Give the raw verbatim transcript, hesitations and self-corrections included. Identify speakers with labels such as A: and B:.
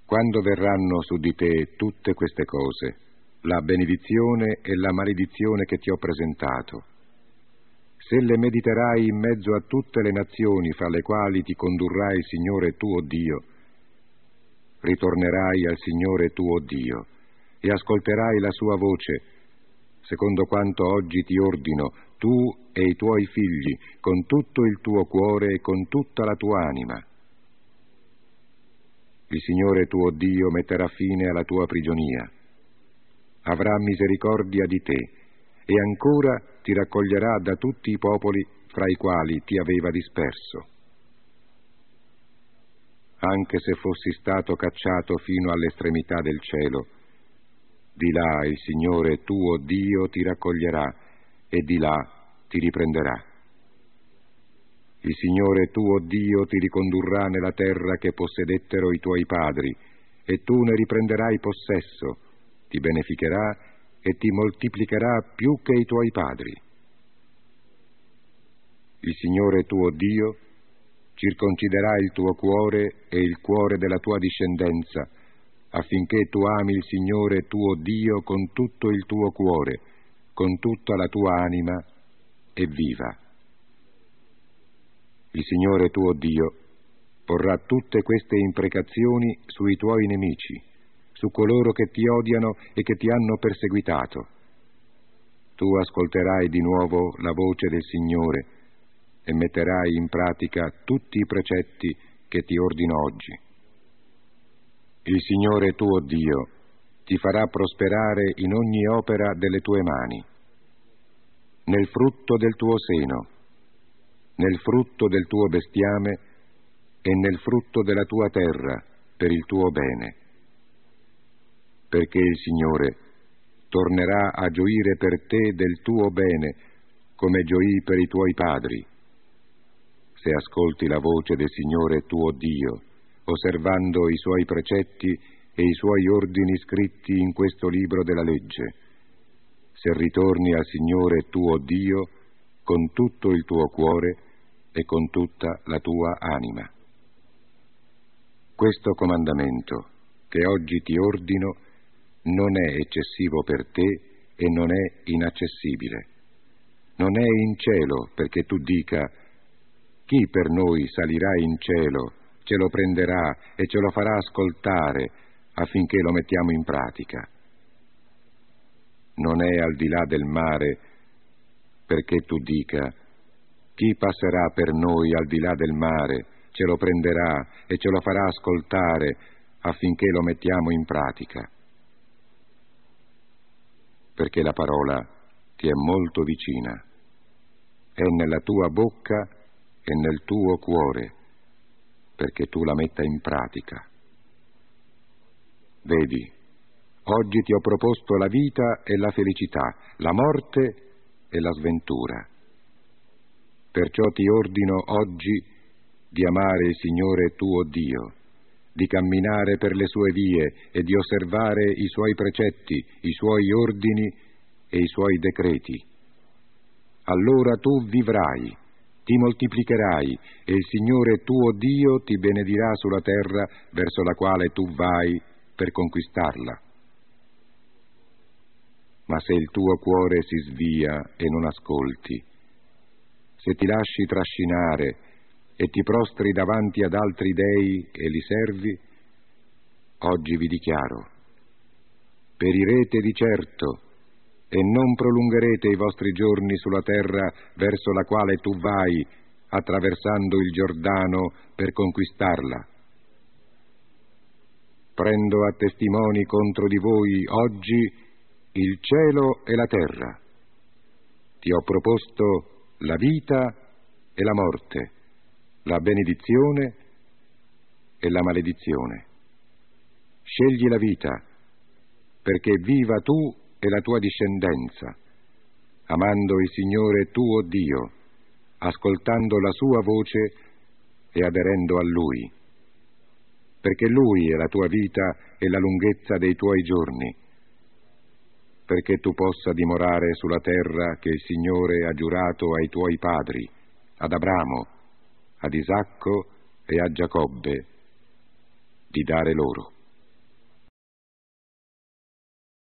A: Quando verranno su di te tutte queste cose, la benedizione e la maledizione che ti ho presentato, se le mediterai in mezzo a tutte le nazioni fra le quali ti condurrà il Signore tuo Dio, ritornerai al Signore tuo Dio e ascolterai la sua voce, secondo quanto oggi ti ordino, tu e i tuoi figli, con tutto il tuo cuore e con tutta la tua anima. Il Signore tuo Dio metterà fine alla tua prigionia, avrà misericordia di te e ancora ti raccoglierà da tutti i popoli fra i quali ti aveva disperso. Anche se fossi stato cacciato fino all'estremità del cielo, di là il Signore tuo Dio ti raccoglierà e di là ti riprenderà. Il Signore tuo Dio ti ricondurrà nella terra che possedettero i tuoi padri, e tu ne riprenderai possesso, ti beneficherà e ti moltiplicherà più che i tuoi padri. Il Signore tuo Dio circonciderà il tuo cuore e il cuore della tua discendenza, affinché tu ami il Signore tuo Dio con tutto il tuo cuore, con tutta la tua anima, e viva. Il Signore tuo Dio porrà tutte queste imprecazioni sui tuoi nemici, su coloro che ti odiano e che ti hanno perseguitato. Tu ascolterai di nuovo la voce del Signore e metterai in pratica tutti i precetti che ti ordino oggi. Il Signore tuo Dio ti farà prosperare in ogni opera delle tue mani, nel frutto del tuo seno, nel frutto del tuo bestiame e nel frutto della tua terra, per il tuo bene. Perché il Signore tornerà a gioire per te del tuo bene, come gioì per i tuoi padri, se ascolti la voce del Signore tuo Dio, osservando i suoi precetti e i suoi ordini scritti in questo libro della legge, se ritorni al Signore tuo Dio con tutto il tuo cuore e con tutta la tua anima. Questo comandamento che oggi ti ordino non è eccessivo per te e non è inaccessibile. Non è in cielo perché tu dica: chi per noi salirà in cielo, ce lo prenderà e ce lo farà ascoltare affinché lo mettiamo in pratica. Non è al di là del mare perché tu dica: chi passerà per noi al di là del mare, ce lo prenderà e ce lo farà ascoltare affinché lo mettiamo in pratica. Perché la parola ti è molto vicina, è nella tua bocca e nel tuo cuore, perché tu la metta in pratica. Vedi, oggi ti ho proposto la vita e la felicità, la morte e la sventura. Perciò ti ordino oggi di amare il Signore tuo Dio, di camminare per le sue vie e di osservare i suoi precetti, i suoi ordini e i suoi decreti. Allora tu vivrai, ti moltiplicherai e il Signore tuo Dio ti benedirà sulla terra verso la quale tu vai per conquistarla. Ma se il tuo cuore si svia e non ascolti, se ti lasci trascinare e ti prostri davanti ad altri dei e li servi, oggi vi dichiaro: perirete di certo e non prolungherete i vostri giorni sulla terra verso la quale tu vai, attraversando il Giordano per conquistarla. Prendo a testimoni contro di voi oggi il cielo e la terra. Ti ho proposto la vita e la morte, la benedizione e la maledizione. Scegli la vita, perché viva tu e la tua discendenza, amando il Signore tuo Dio, ascoltando la sua voce e aderendo a Lui, perché Lui è la tua vita e la lunghezza dei tuoi giorni, perché tu possa dimorare sulla terra che il Signore ha giurato ai tuoi padri, ad Abramo, ad Isacco e a Giacobbe, di dare loro.